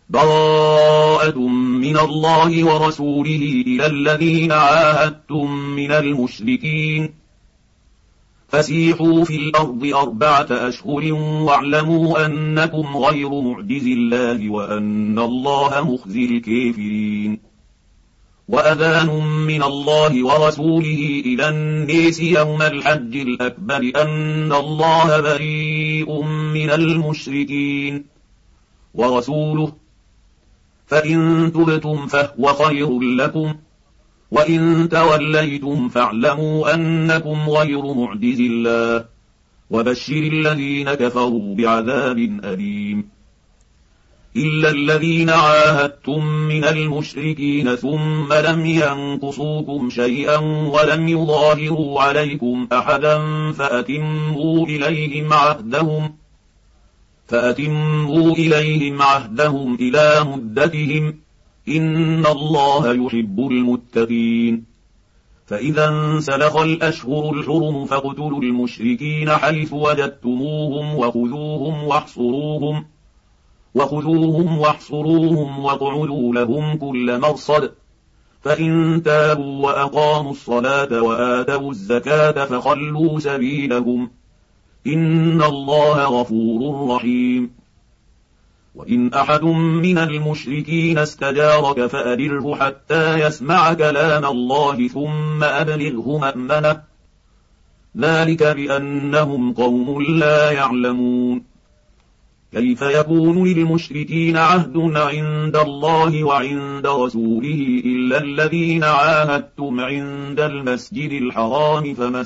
براءة من الله ورسوله إلى الذين عاهدتم من المشركين فسيحوا في الأرض 4 أشهر واعلموا أنكم غير معجز الله وأن الله مخزي الكافرين. وأذان من الله ورسوله إلى الناس يوم الحج الأكبر أن الله بريء من المشركين ورسوله، فإن تبتم فهو خير لكم، وإن توليتم فاعلموا أنكم غير معجز الله، وبشر الذين كفروا بعذاب أليم. إلا الذين عاهدتم من المشركين ثم لم ينقصوكم شيئا ولم يظاهروا عليكم أحدا فأتموا إليهم عهدهم إلى مدتهم، إن الله يحب المتقين. فإذا انسلخ الأشهر الحرم فاقتلوا المشركين حيث وجدتموهم وخذوهم واحصروهم واقعدوا لهم كل مرصد، فإن تابوا وأقاموا الصلاة وآتوا الزكاة فخلوا سبيلهم، إن الله غفور رحيم. وإن أحد من المشركين استجارك فأجره حتى يسمع كلام الله ثم أبلغه مأمنه، ذلك بأنهم قوم لا يعلمون. كيف يكون للمشركين عهد عند الله وعند رسوله إلا الذين عاهدتم عند المسجد الحرام فما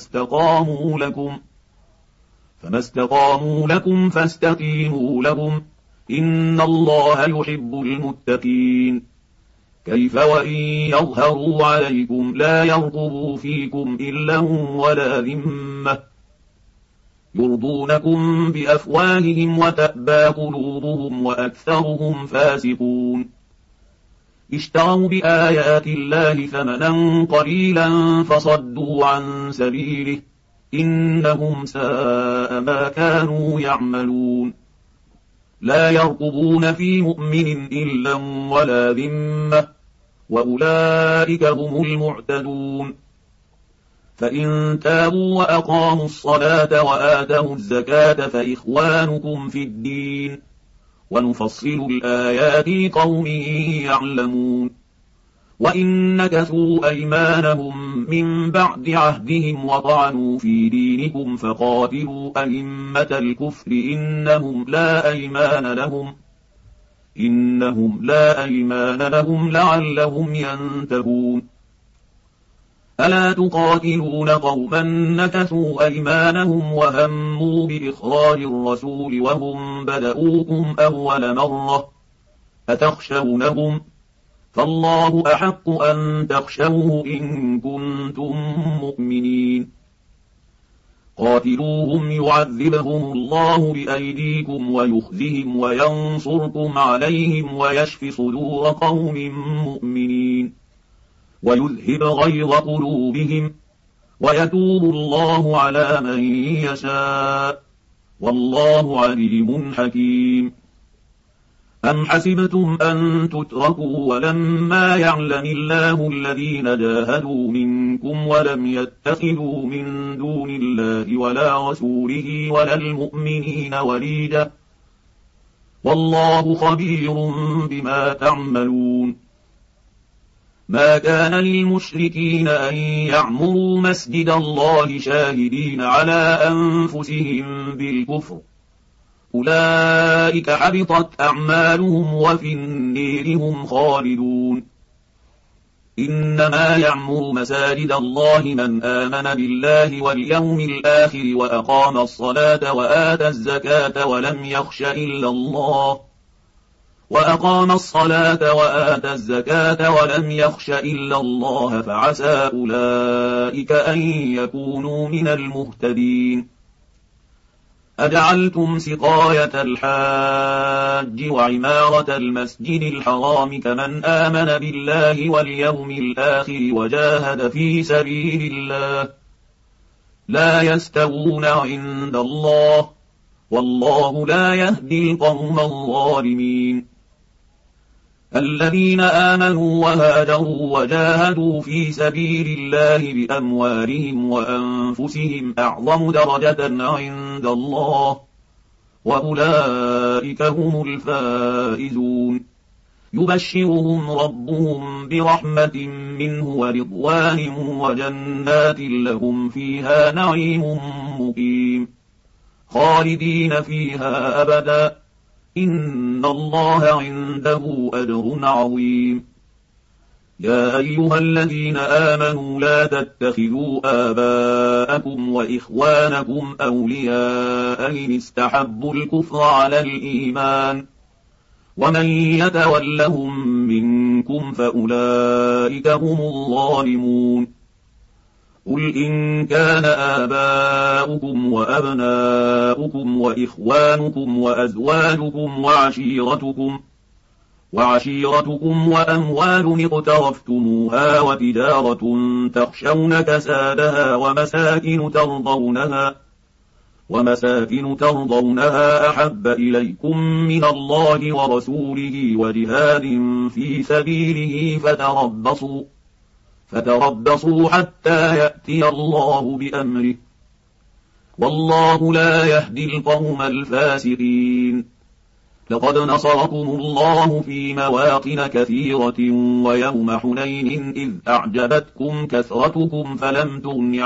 استقاموا لكم فاستقيموا لهم، إن الله يحب المتقين. كيف وإن يظهروا عليكم لا يرقبوا فيكم إلا ولا ذمة، يرضونكم بأفواههم وتأبى قلوبهم وأكثرهم فاسقون. اشتروا بآيات الله ثمنا قليلا فصدوا عن سبيله، إنهم ساء ما كانوا يعملون. لا يرقبون في مؤمن إلا ولا ذمة، وأولئك هم المعتدون. فإن تابوا وأقاموا الصلاة وآتوا الزكاة فإخوانكم في الدين، ونفصل الآيات لقوم يعلمون. وإن نكثوا أيمانهم من بعد عهدهم وطعنوا في دينكم فقاتلوا أئمة الكفر إنهم لا أيمان لهم لعلهم ينتهون. ألا تقاتلون قوما نكثوا أيمانهم وهموا بإخراج الرسول وهم بدؤوكم أول مرة، أتخشونهم؟ فالله أحق أن تخشوه إن كنتم مؤمنين. قاتلوهم يعذبهم الله بأيديكم ويخزهم وينصركم عليهم ويشف صدور قوم مؤمنين، ويذهب غيظ قلوبهم، ويتوب الله على من يشاء، والله عليم حكيم. أم حسبتم أن تتركوا ولما يعلم الله الذين جاهدوا منكم ولم يتخذوا من دون الله ولا رسوله ولا المؤمنين وليجة، والله خبير بما تعملون. ما كان للمشركين أن يعمروا مسجد الله شاهدين على أنفسهم بالكفر، أولئك حبطت أعمالهم وفي النير هم خالدون. إنما يعمر مساجد الله من آمن بالله واليوم الآخر وأقام الصلاة وآتى الزكاة ولم يخش إلا الله فعسى أولئك أن يكونوا من المهتدين. أجعلتم سقاية الحاج وعمارة المسجد الحرام كمن آمن بالله واليوم الآخر وجاهد في سبيل الله، لا يستوون عند الله، والله لا يهدي القوم الظالمين. الذين آمنوا وهاجروا وجاهدوا في سبيل الله بأموالهم وأنفسهم أعظم درجة عند الله، وأولئك هم الفائزون. يبشرهم ربهم برحمة منه ورضوان وجنات لهم فيها نعيم مقيم خالدين فيها أبدا، إن الله عنده أجر عظيم. يا أيها الذين آمنوا لا تتخذوا آباءكم وإخوانكم أولياء إن استحبوا الكفر على الإيمان، ومن يتولهم منكم فأولئك هم الظالمون. قل إن كان آباؤكم وأبناؤكم وإخوانكم وأزواجكم وعشيرتكم وأموال اقترفتموها وتجارة تخشون كسادها ومساكن ترضونها أحب إليكم من الله ورسوله وجهاد في سبيله فتربصوا حتى يأتي الله بأمره، والله لا يهدي القوم الفاسقين. لقد نصركم الله في مواطن كثيرة ويوم حنين إذ أعجبتكم كثرتكم فلم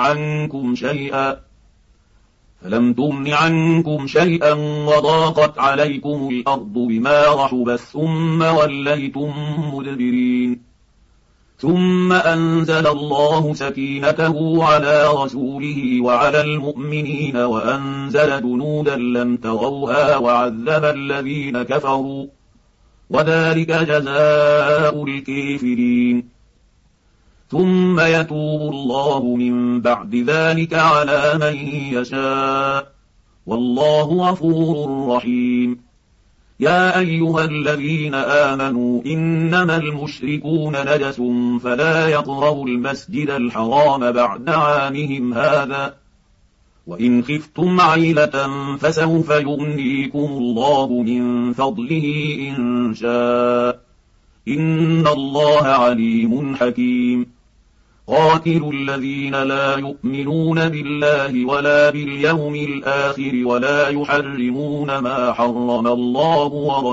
تغن عنكم شيئا وضاقت عليكم الأرض بما رحبت ثم وليتم مدبرين. ثم أنزل الله سكينته على رسوله وعلى المؤمنين وأنزل جنودا لم تروها وعذب الذين كفروا، وذلك جزاء الكافرين. ثم يتوب الله من بعد ذلك على من يشاء، والله غفور رحيم. يا أيها الذين آمنوا إنما المشركون نجس فلا يقربوا المسجد الحرام بعد عامهم هذا، وإن خفتم عيلة فسوف يغنيكم الله من فضله إن شاء، إن الله عليم حكيم. قاتلوا الذين لا يؤمنون بالله ولا باليوم الآخر ولا يحرمون ما حرم الله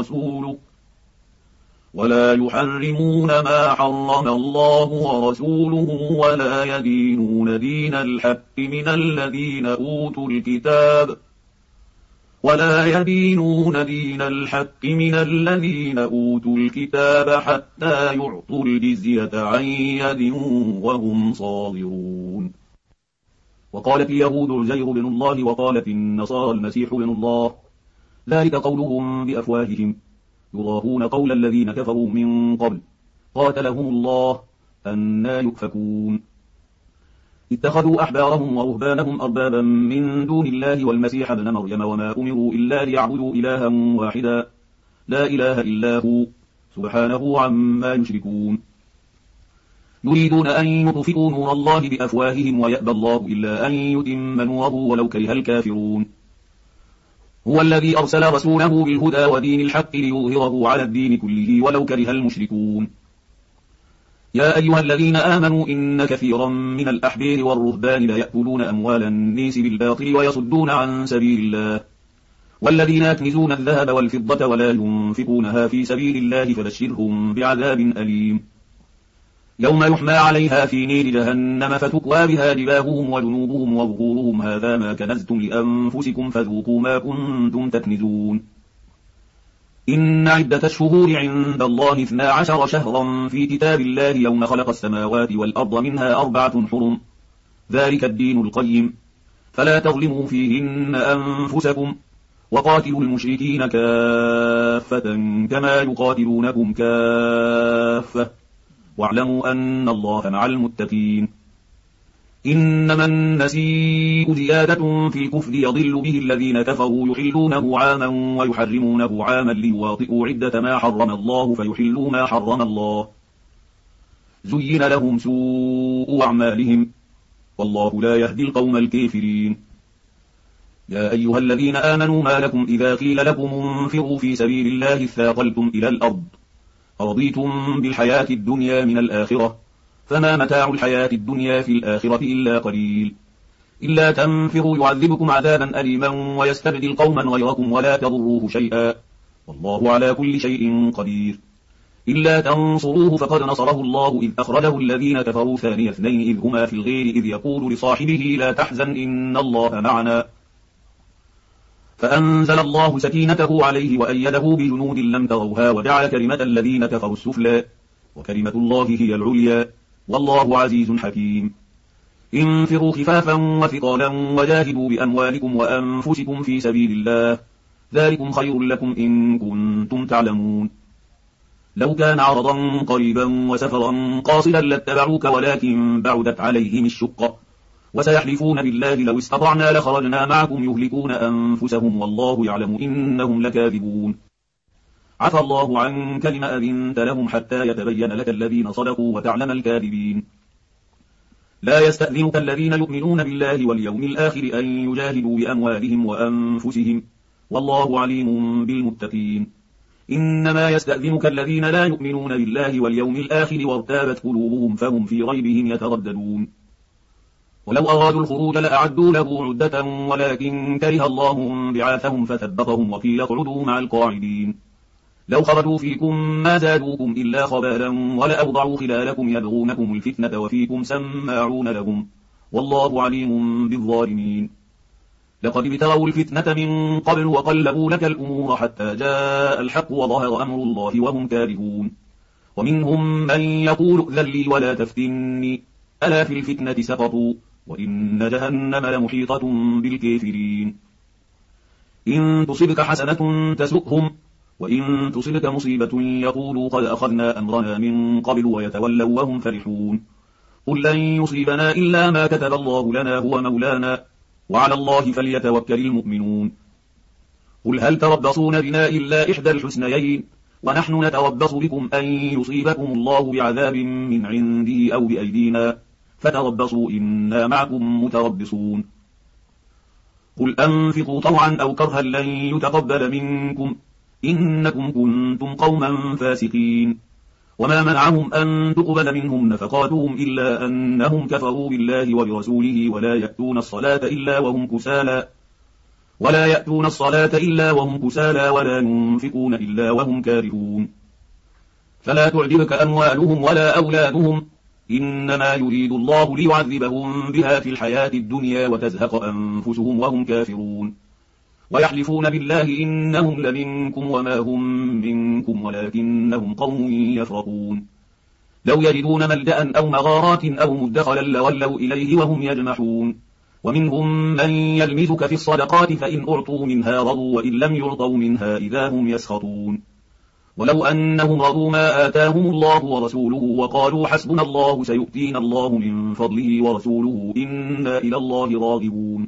ورسوله ولا يدينون دين الحق من الذين أوتوا الكتاب حتى يعطوا الجزية عن يد وهم صاغرون. وقالت اليهود عزير بن الله وقالت النصارى المسيح بن الله، ذلك قولهم بأفواههم يضاهون قول الذين كفروا من قبل قاتلهم الله أنى يؤفكون. اتخذوا أحبارهم ورهبانهم أربابا من دون الله والمسيح ابن مريم وما أمروا إلا ليعبدوا إلها واحدا لا إله إلا هو سبحانه عما يشركون. يريدون أن يطفئوا نور الله بأفواههم ويأبى الله إلا أن يتم نوره ولو كره الكافرون. هو الذي أرسل رسوله بالهدى ودين الحق ليظهره على الدين كله ولو كره المشركون. يا أيها الذين آمنوا إن كثيرا من الأحبار والرهبان ليأكلون أموال الناس بالباطل ويصدون عن سبيل الله، والذين يكنزون الذهب والفضة ولا ينفقونها في سبيل الله فبشرهم بعذاب أليم. يوم يحمى عليها في نير جهنم فتكوى بها جباههم وجنوبهم وظهورهم هذا ما كنزتم لأنفسكم فذوقوا ما كنتم تكنزون. إن عدة الشهور عند الله 12 شهرا في كتاب الله يوم خلق السماوات والأرض منها 4 حرم، ذلك الدين القيم، فلا تظلموا فيهن أنفسكم، وقاتلوا المشركين كافة كما يقاتلونكم كافة، واعلموا أن الله مع المتقين. إنما النسيء زيادة في الكفر يضل به الذين كفروا يحلونه عاما ويحرمونه عاما ليواطئوا عدة ما حرم الله فيحلوا ما حرم الله. زين لهم سوء أعمالهم والله لا يهدي القوم الكافرين. يا أيها الذين آمنوا ما لكم إذا قيل لكم انفروا في سبيل الله اثاقلتم إلى الأرض أرضيتم بالحياة الدنيا من الآخرة فما متاع الحياة الدنيا في الآخرة إلا قليل إلا تنفروا يعذبكم عذابا أليما ويستبدل قوما غيركم ولا تضروه شيئا والله على كل شيء قدير إلا تنصروه فقد نصره الله إذ أخرجه الذين كفروا ثاني اثنين إذ هما في الغير إذ يقول لصاحبه لا تحزن إن الله معنا فأنزل الله سكينته عليه وأيده بجنود لم تروها وجعل كلمة الذين كفروا السفلى وكلمة الله هي العليا والله عزيز حكيم انفروا خفافا وثقالا وجاهدوا بأموالكم وأنفسكم في سبيل الله ذلكم خير لكم إن كنتم تعلمون لو كان عرضا قريبا وسفرا قاصدا لاتبعوك ولكن بعدت عليهم الشقة وسيحلفون بالله لو استطعنا لخرجنا معكم يهلكون أنفسهم والله يعلم إنهم لكاذبون عفى الله عنك لما أذنت لهم حتى يتبين لك الذين صدقوا وتعلم الكاذبين لا يستأذنك الذين يؤمنون بالله واليوم الآخر أن يجاهدوا بأموالهم وأنفسهم والله عليم بالمتقين إنما يستأذنك الذين لا يؤمنون بالله واليوم الآخر وارتابت قلوبهم فهم في ريبهم يترددون ولو أرادوا الخروج لأعدوا له عدة ولكن كره الله بعاثهم فثبطهم وقيل اقعدوا مع القاعدين لو خرجوا فيكم ما زادوكم إلا خبالا ولأوضعوا خلالكم يبغونكم الفتنة وفيكم سماعون لهم والله عليم بالظالمين لقد ابتغوا الفتنة من قبل وقلبوا لك الأمور حتى جاء الحق وظهر أمر الله وهم كارهون ومنهم من يقول ائذن لي ولا تفتني ألا في الفتنة سقطوا وإن جهنم لمحيطة بالكافرين إن تصبك حسنة تسؤهم وإن تصبك مصيبة يقولوا قد أخذنا أمرنا من قبل ويتولوا وهم فرحون قل لن يصيبنا إلا ما كتب الله لنا هو مولانا وعلى الله فليتوكل المؤمنون قل هل تربصون بنا إلا إحدى الحسنيين ونحن نتربص بكم أن يصيبكم الله بعذاب من عنده أو بأيدينا فتربصوا إنا معكم متربصون قل أنفقوا طوعا أو كرها لن يتقبل منكم إنكم كنتم قوما فاسقين وما منعهم أن تقبل منهم نفقاتهم إلا أنهم كفروا بالله وبرسوله ولا يأتون الصلاة إلا وهم كسالى ولا ينفقون إلا وهم كارهون فلا تعجبك أموالهم ولا أولادهم إنما يريد الله ليعذبهم بها في الحياة الدنيا وتزهق أنفسهم وهم كافرون ويحلفون بالله إنهم لمنكم وما هم منكم ولكنهم قوم يفرقون لو يجدون ملجأ أو مغارات أو مدخلا لولوا إليه وهم يجمحون ومنهم من يلمزك في الصدقات فإن أعطوا منها رضوا وإن لم يعطوا منها إذا هم يسخطون ولو أنهم رضوا ما آتاهم الله ورسوله وقالوا حسبنا الله سيؤتينا الله من فضله ورسوله إنا إلى الله راغبون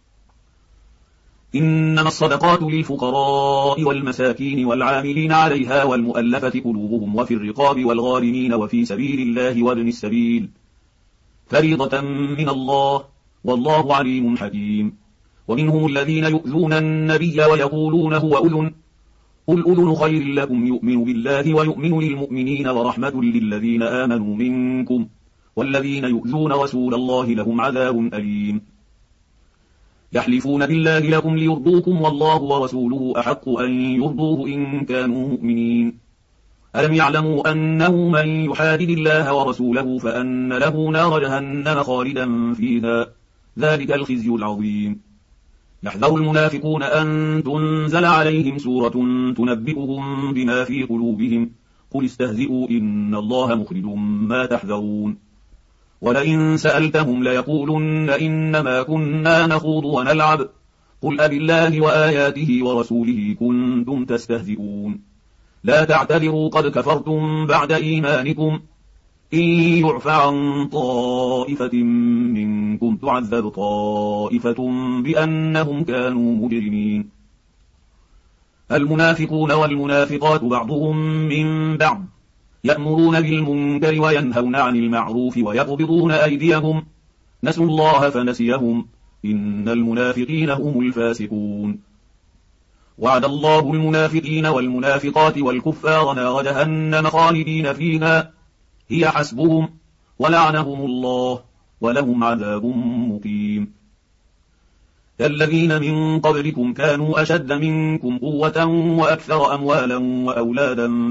إنما الصدقات للفقراء والمساكين والعاملين عليها والمؤلفة قلوبهم وفي الرقاب والغارمين وفي سبيل الله وابن السبيل فريضة من الله والله عليم حكيم ومنهم الذين يؤذون النبي ويقولون هو أذن قل أذن خير لكم يؤمن بالله ويؤمن للمؤمنين ورحمة للذين آمنوا منكم والذين يؤذون رسول الله لهم عذاب أليم يحلفون بالله لكم ليرضوكم والله ورسوله أحق أن يرضوه إن كانوا مؤمنين ألم يعلموا أنه من يحادد الله ورسوله فأن له نار جهنم خالدا فيها ذلك الخزي العظيم يحذر المنافقون أن تنزل عليهم سورة تنبئهم بما في قلوبهم قل استهزئوا إن الله مخرج ما تحذرون ولئن سألتهم ليقولن إنما كنا نخوض ونلعب قل أبالله وآياته ورسوله كنتم تستهزئون لا تعتذروا قد كفرتم بعد إيمانكم إن يعف عن طائفة منكم تعذب طائفة بأنهم كانوا مجرمين المنافقون والمنافقات بعضهم من بعض يأمرون بالمنكر وينهون عن المعروف ويقبضون أيديهم نسوا الله فنسيهم إن المنافقين هم الفاسقون وعد الله المنافقين والمنافقات والكفار نار جهنم خالدين فيها هي حسبهم ولعنهم الله ولهم عذاب مقيم. كالذين من قبلكم كانوا أشد منكم قوة وأكثر أموالا وأولادا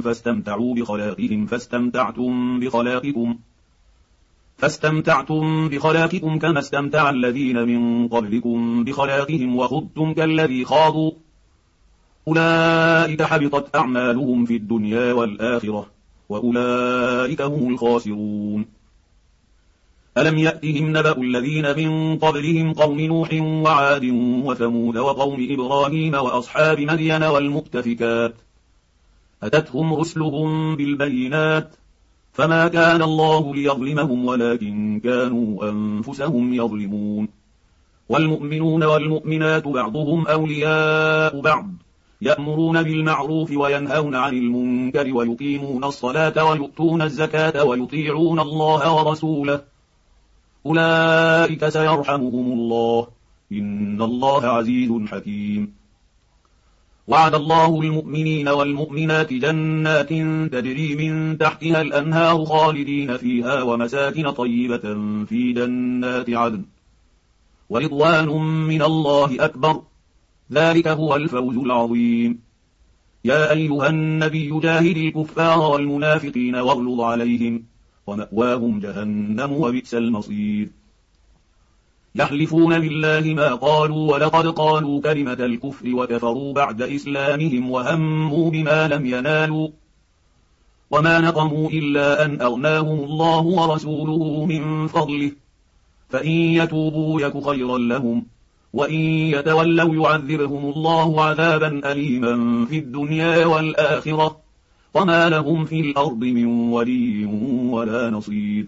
فاستمتعتم بخلاقكم كما استمتع الذين من قبلكم بخلاقهم وخضتم كالذي خاضوا أولئك حبطت أعمالهم في الدنيا والآخرة وأولئك هم الخاسرون. ألم يأتهم نبأ الذين من قبلهم قوم نوح وعاد وثمود وقوم إبراهيم وأصحاب مدين والمؤتفكات أتتهم رسلهم بالبينات فما كان الله ليظلمهم ولكن كانوا أنفسهم يظلمون. والمؤمنون والمؤمنات بعضهم أولياء بعض يأمرون بالمعروف وينهون عن المنكر ويقيمون الصلاة ويؤتون الزكاة ويطيعون الله ورسوله أولئك سيرحمهم الله إن الله عزيز حكيم. وعد الله المؤمنين والمؤمنات جنات تجري من تحتها الأنهار خالدين فيها ومساكن طيبة في جنات عدن ورضوان من الله أكبر ذلك هو الفوز العظيم. يا أيها النبي جاهد الكفار والمنافقين واغلظ عليهم ومأواهم جهنم وبئس المصير. يحلفون بالله ما قالوا ولقد قالوا كلمة الكفر وكفروا بعد إسلامهم وهموا بما لم ينالوا وما نقموا إلا أن أغناهم الله ورسوله من فضله فإن يتوبوا يك خيرا لهم وإن يتولوا يعذبهم الله عذابا أليما في الدنيا والآخرة وما لهم في الأرض من ولي ولا نصير.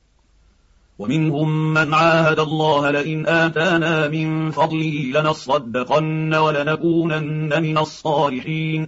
ومنهم من عاهد الله لئن آتانا من فضله لنصدقن ولنكونن من الصالحين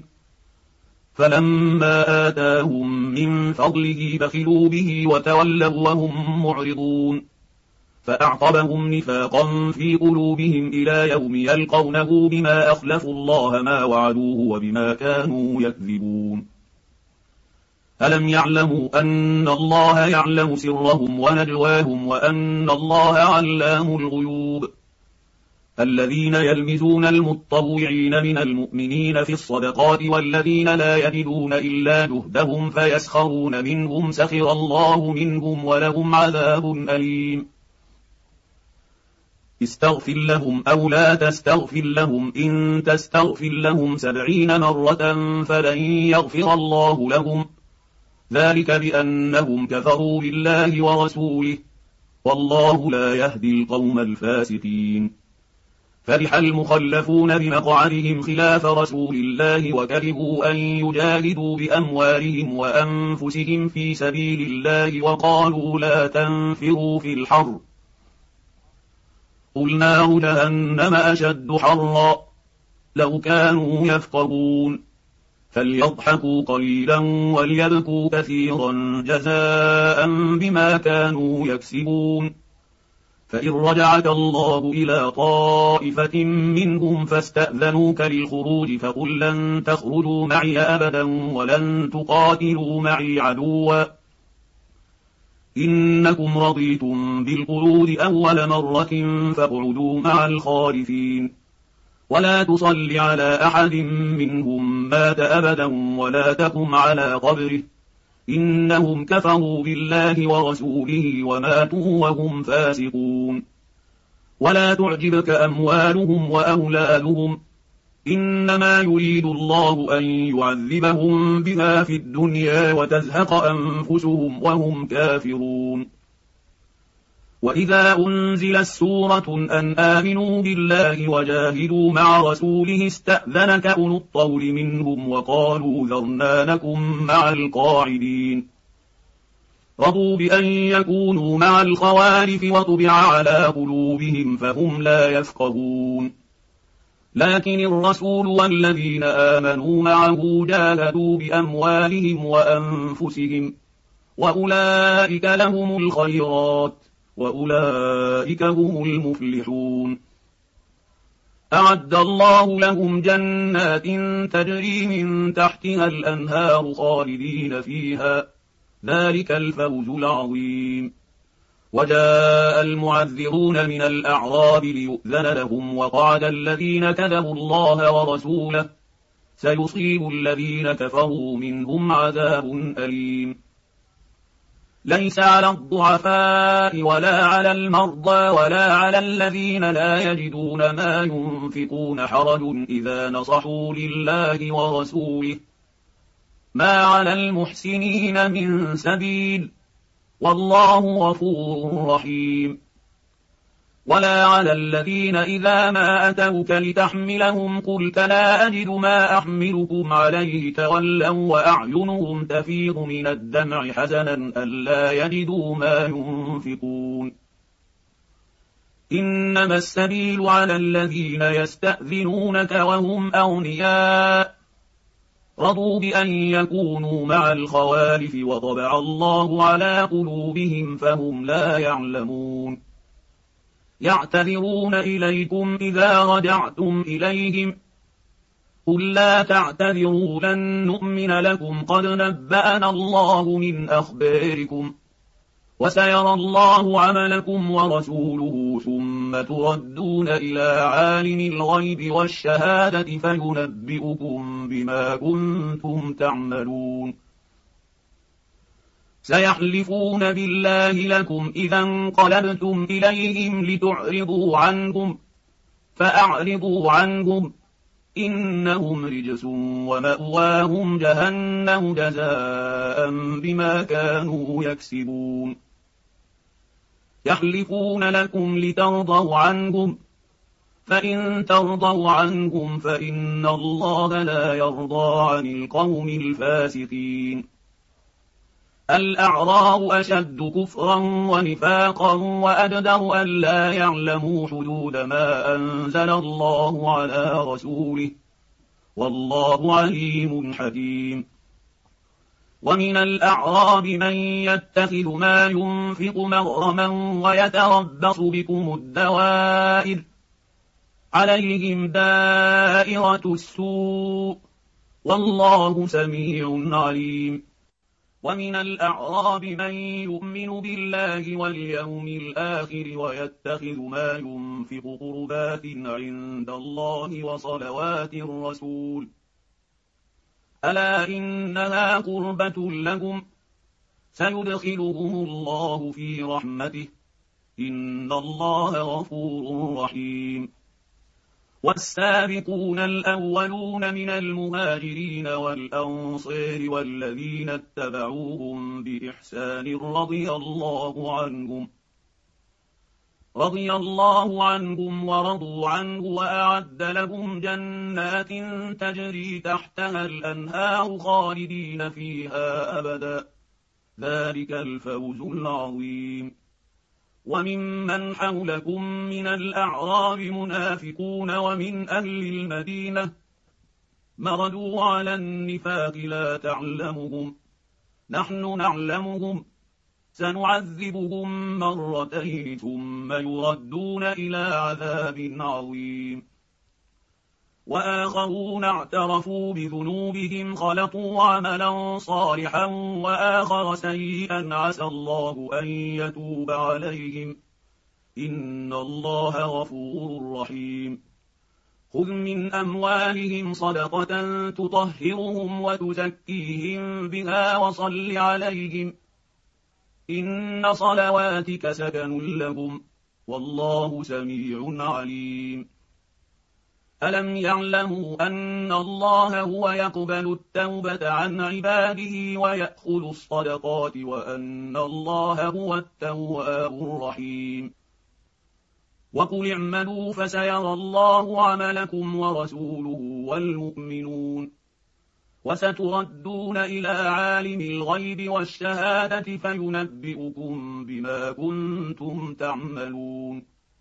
فلما آتاهم من فضله بخلوا به وتولوا وهم معرضون فأعقبهم نفاقا في قلوبهم إلى يوم يلقونه بما أخلفوا الله ما وعدوه وبما كانوا يكذبون. ألم يعلموا أن الله يعلم سرهم ونجواهم وأن الله علام الغيوب. الذين يلمزون المتطوعين من المؤمنين في الصدقات والذين لا يجدون إلا جهدهم فيسخرون منهم سخر الله منهم ولهم عذاب أليم. استغفر لهم أو لا تستغفر لهم إن تستغفر لهم 70 مرة فلن يغفر الله لهم ذلك بأنهم كفروا بالله ورسوله والله لا يهدي القوم الفاسقين. فرح المخلفون بمقعدهم خلاف رسول الله وكرهوا أن يجاهدوا بأموالهم وأنفسهم في سبيل الله وقالوا لا تنفروا في الحر قل نار جهنم أشد حرا لو كانوا يفقهون فليضحكوا قليلا وليبكوا كثيرا جزاء بما كانوا يكسبون. فإن رجعك الله إلى طائفة منهم فاستأذنوك للخروج فقل لن تخرجوا معي أبدا ولن تقاتلوا معي عدوا إنكم رضيتم بالقعود أول مرة فاقعدوا مع الخالفين ولا تصل على أحد منهم مات أبدا ولا تقم على قبره إنهم كفروا بالله ورسوله وماتوا وهم فاسقون. ولا تعجبك أموالهم وأولادهم إنما يريد الله أن يعذبهم بها في الدنيا وتزهق أنفسهم وهم كافرون. وإذا أنزلت سورة أن آمنوا بالله وجاهدوا مع رسوله استأذنك أولو الطول منهم وقالوا ذرنا نكن مع القاعدين رضوا بأن يكونوا مع الخوالف وطبع على قلوبهم فهم لا يفقهون. لكن الرسول والذين آمنوا معه جاهدوا بأموالهم وأنفسهم وأولئك لهم الخيرات وأولئك هم المفلحون. أعد الله لهم جنات تجري من تحتها الأنهار خالدين فيها، ذلك الفوز العظيم. وجاء المعذرون من الأعراب ليؤذن لهم، وقعد الذين كذبوا الله ورسوله، سيصيب الذين كفروا منهم عذاب أليم. ليس على الضعفاء ولا على المرضى ولا على الذين لا يجدون ما ينفقون حرج إذا نصحوا لله ورسوله، ما على المحسنين من سبيل، والله غفور رحيم. ولا على الذين إذا ما أتوك لتحملهم قلت لا أجد ما أحملكم عليه تولوا وأعينهم تفيض من الدمع حزنا ألا يجدوا ما ينفقون. إنما السبيل على الذين يستأذنونك وهم أغنياء رضوا بأن يكونوا مع الخوالف وطبع الله على قلوبهم فهم لا يعلمون. يعتذرون إليكم إذا رجعتم إليهم، قل لا تعتذروا لن نؤمن لكم قد نبأنا الله من أخباركم، وسيرى الله عملكم ورسوله ثم تردون إلى عالم الغيب والشهادة فينبئكم بما كنتم تعملون. سيحلفون بالله لكم إذا انقلبتم إليهم لتعرضوا عنهم، فأعرضوا عنهم إنهم رجس ومأواهم جهنم جزاء بما كانوا يكسبون. يحلفون لكم لترضوا عنهم، فإن ترضوا عنهم فإن الله لا يرضى عن القوم الفاسقين. الأعراب أشد كفرا ونفاقا وأجدر أن لا يعلموا حدود ما أنزل الله على رسوله، والله عليم حكيم. ومن الأعراب من يتخذ ما ينفق مغرما ويتربص بكم الدوائر، عليهم دائرة السوء، والله سميع عليم. ومن الأعراب من يؤمن بالله واليوم الآخر ويتخذ ما ينفق قربات عند الله وصلوات الرسول، ألا إنها قربة لهم، سيدخلهم الله في رحمته، إن الله غفور رحيم. والسابقون الأولون من المهاجرين والأنصار والذين اتبعوهم بإحسان رضي الله عنهم ورضوا عنه وأعد لهم جنات تجري تحتها الأنهار خالدين فيها أبدا، ذلك الفوز العظيم. وممن حولكم من الأعراب منافقون ومن أهل المدينة مردوا على النفاق لا تعلمهم، نحن نعلمهم، سنعذبهم مرتين ثم يردون إلى عذاب عظيم. وآخرون اعترفوا بذنوبهم خلطوا عملا صالحا وآخر سيئا عسى الله أن يتوب عليهم، إن الله غفور رحيم. خذ من أموالهم صدقة تطهرهم وتزكيهم بها وصل عليهم، إن صلواتك سكن لهم، والله سميع عليم. ألم يعلموا أن الله هو يقبل التوبة عن عباده ويأخذ الصدقات وأن الله هو التواب الرحيم. وقل اعملوا فسيرى الله عملكم ورسوله والمؤمنون، وستردون إلى عالم الغيب والشهادة فينبئكم بما كنتم تعملون.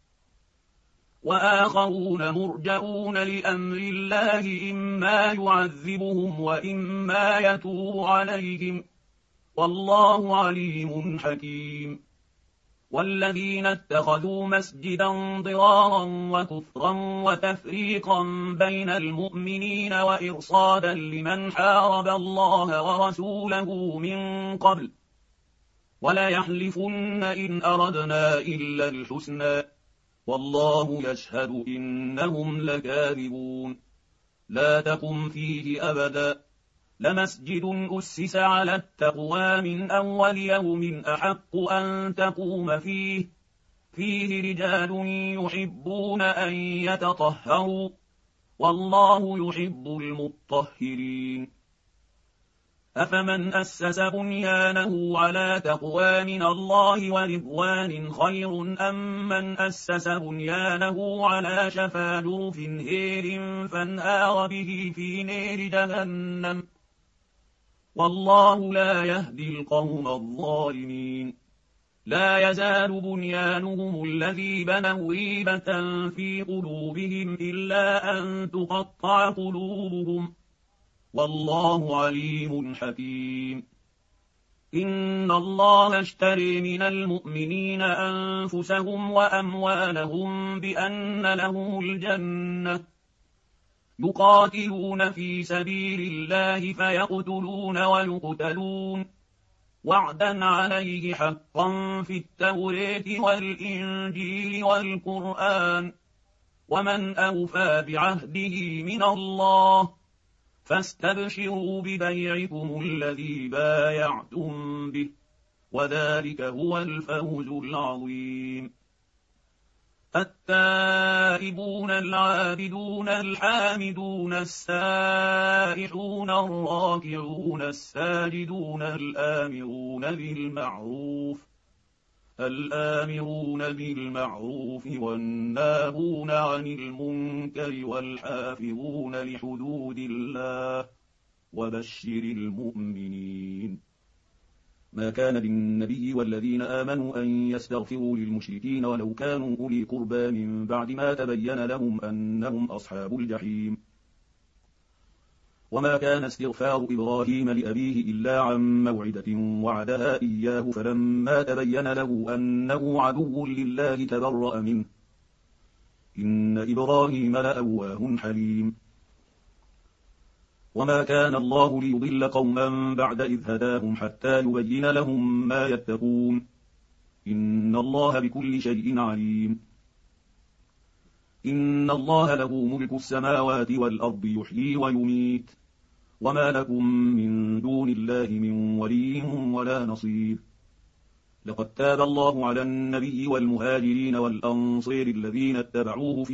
وآخرون مرجئون لأمر الله إما يعذبهم وإما يتوب عليهم، والله عليم حكيم. والذين اتخذوا مسجدا ضرارا وكفرا وتفريقا بين المؤمنين وإرصادا لمن حارب الله ورسوله من قبل ولا يحلفن إن أردنا إلا الحسنى والله يشهد إنهم لكاذبون لا تقم فيه أبدا لمسجد أسس على التقوى من أول يوم أحق أن تقوم فيه رجال يحبون أن يتطهروا والله يحب المطهرين أفمن أسس بنيانه على تقوى من الله ورضوان خير أم من أسس بنيانه على شفا جرف هير فانهار به في نير جهنم والله لا يهدي القوم الظالمين لا يزال بنيانهم الذي بنوا ريبة في قلوبهم إلا أن تقطع قلوبهم والله عليم حكيم إن الله اشتري من المؤمنين أنفسهم وأموالهم بأن لهم الجنة يقاتلون في سبيل الله فيقتلون ويقتلون وعدا عليه حقا في التوراة والإنجيل والقرآن ومن أوفى بعهده من الله فاستبشروا ببيعكم الذي بايعتم به وذلك هو الفوز العظيم التائبون العابدون الحامدون السائحون الراكعون الساجدون الآمرون بالمعروف والناهون عن المنكر والحافظون لحدود الله وبشر المؤمنين ما كان للنبي والذين آمنوا أن يستغفروا للمشركين ولو كانوا أولي قربى من بعد ما تبين لهم أنهم أصحاب الجحيم وما كان استغفار إبراهيم لأبيه إلا عن موعدة وعدها إياه فلما تبين له أنه عدو لله تبرأ منه إن إبراهيم لأواه حليم وما كان الله ليضل قوما بعد إذ هداهم حتى يبين لهم ما يتقون إن الله بكل شيء عليم إن الله له ملك السماوات والأرض يحيي ويميت وما لكم من دون الله من ولي ولا نصير لقد تاب الله على النبي والمهاجرين والأنصير الذين اتبعوه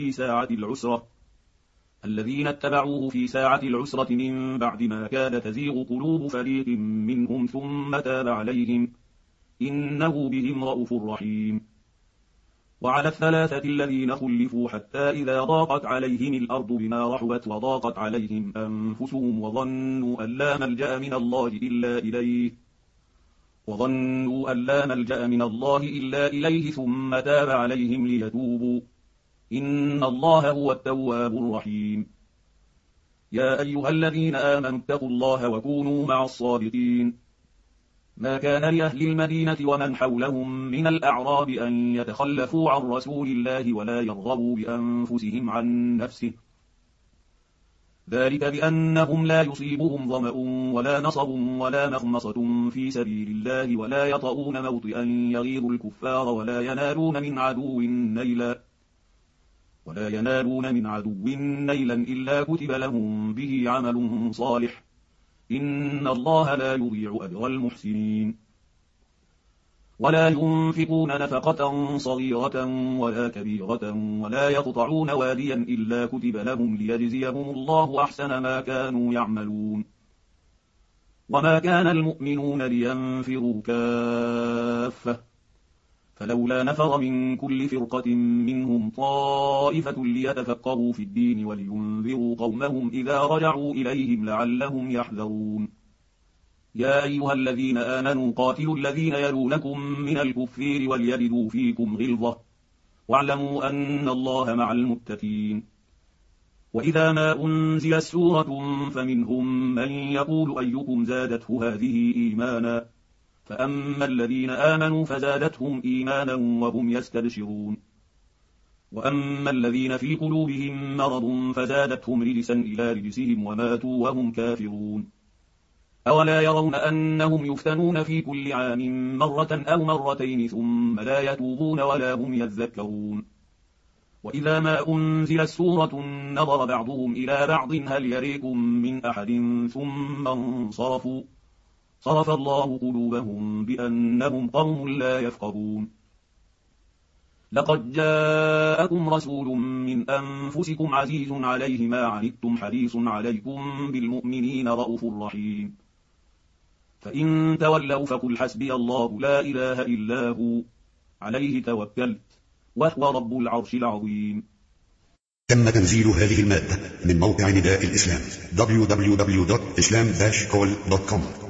في ساعة العسرة من بعد ما كاد تزيغ قلوب فريق منهم ثم تاب عليهم إنه بهم رءوف رحيم وعلى الثلاثة الذين خلفوا حتى إذا ضاقت عليهم الأرض بما رحبت وضاقت عليهم أنفسهم وظنوا أن لا ملجأ من الله إلا إليه ثم تاب عليهم ليتوبوا إن الله هو التواب الرحيم يا أيها الذين آمنوا اتقوا الله وكونوا مع الصادقين ما كان لأهل المدينة ومن حولهم من الأعراب أن يتخلفوا عن رسول الله ولا يرغبوا بأنفسهم عن نفسه ذلك بأنهم لا يصيبهم ظمأ ولا نصب ولا مخمصة في سبيل الله ولا يطؤون موطئا يغيظ الكفار ولا ينالون من عدو نيلا إلا كتب لهم به عمل صالح إن الله لا يضيع أجر المحسنين ولا ينفقون نفقة صغيرة ولا كبيرة ولا يقطعون واديا إلا كتب لهم ليجزيهم الله أحسن ما كانوا يعملون وما كان المؤمنون لينفروا كافة فلولا نفر من كل فرقة منهم طائفة ليتفقهوا في الدين ولينذروا قومهم إذا رجعوا إليهم لعلهم يحذرون يا أيها الذين آمنوا قاتلوا الذين يلونكم من الكفار وليجدوا فيكم غلظة واعلموا أن الله مع المتقين وإذا ما أنزلت سورة فمنهم من يقول أيكم زادته هذه إيمانا فأما الذين آمنوا فزادتهم إيمانا وهم يستبشرون وأما الذين في قلوبهم مرض فزادتهم رجسا إلى رجسهم وماتوا وهم كافرون أولا يرون أنهم يفتنون في كل عام مرة أو مرتين ثم لا يتوبون ولا هم يذكرون وإذا ما أنزلت سورة نظر بعضهم إلى بعض هل يريكم من أحد ثم انصرفوا صرف الله قلوبهم بأنهم قوم لا يفقهون لقد جاءكم رسول من أنفسكم عزيز عليه ما عنتم حريص عليكم بالمؤمنين رؤوف رحيم فإن تولوا فقل حسبي الله لا إله إلا هو عليه توكلت وهو رب العرش العظيم. تم تنزيل هذه المادة من موقع نداء الإسلام www.islam-call.com